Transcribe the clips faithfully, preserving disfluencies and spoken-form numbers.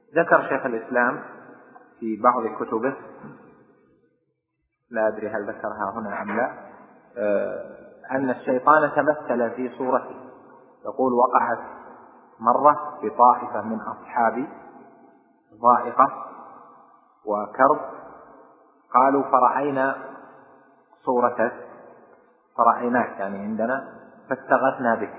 ذكر شيخ الإسلام في بعض كتبه، لا أدري هل ذكرها هنا أم لا، أن الشيطان تمثل في صورته. يقول: وقعت مرة بطائفة من أصحابي ضائقة وكرب، قالوا فرأينا صورتك، فرأيناك يعني عندنا، فاستغثنا بك،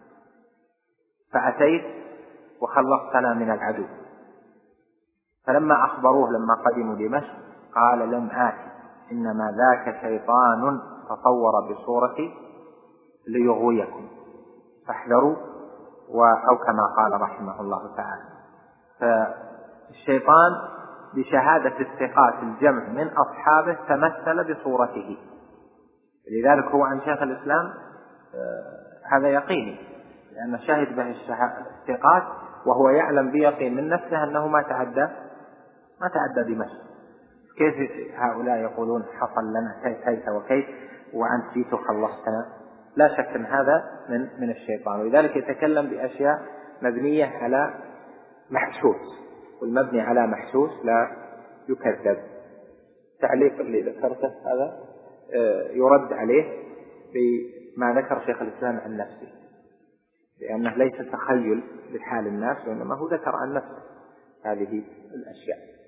فأتيت وخلصتنا من العدو. فلما أخبروه لما قدموا دمشق قال: لم آتي، إنما ذاك شيطان تصور بصورتي ليغويكم فاحذروا، أو كما قال رحمه الله تعالى. فالشيطان بشهادة الثقات الجمع من أصحابه تمثل بصورته، لذلك هو عن شيخ الإسلام هذا يقيني، لأن شهد به الثقات وهو يعلم بيقين من نفسه أنه ما تعدى ما تعدى دمشق. كيف هؤلاء يقولون حصل لنا كيف وكيف وأنت جيت وخلصتنا؟ لا شك أن هذا من من الشيطان، ولذلك يتكلم بأشياء مبنية على محسوس، والمبني على محسوس لا يكذب. تعليق اللي ذكرته هذا يرد عليه بما ذكر شيخ الإسلام عن نفسه، لأنه ليس تخيل لحال الناس، وإنما هو ذكر عن نفسه هذه الأشياء.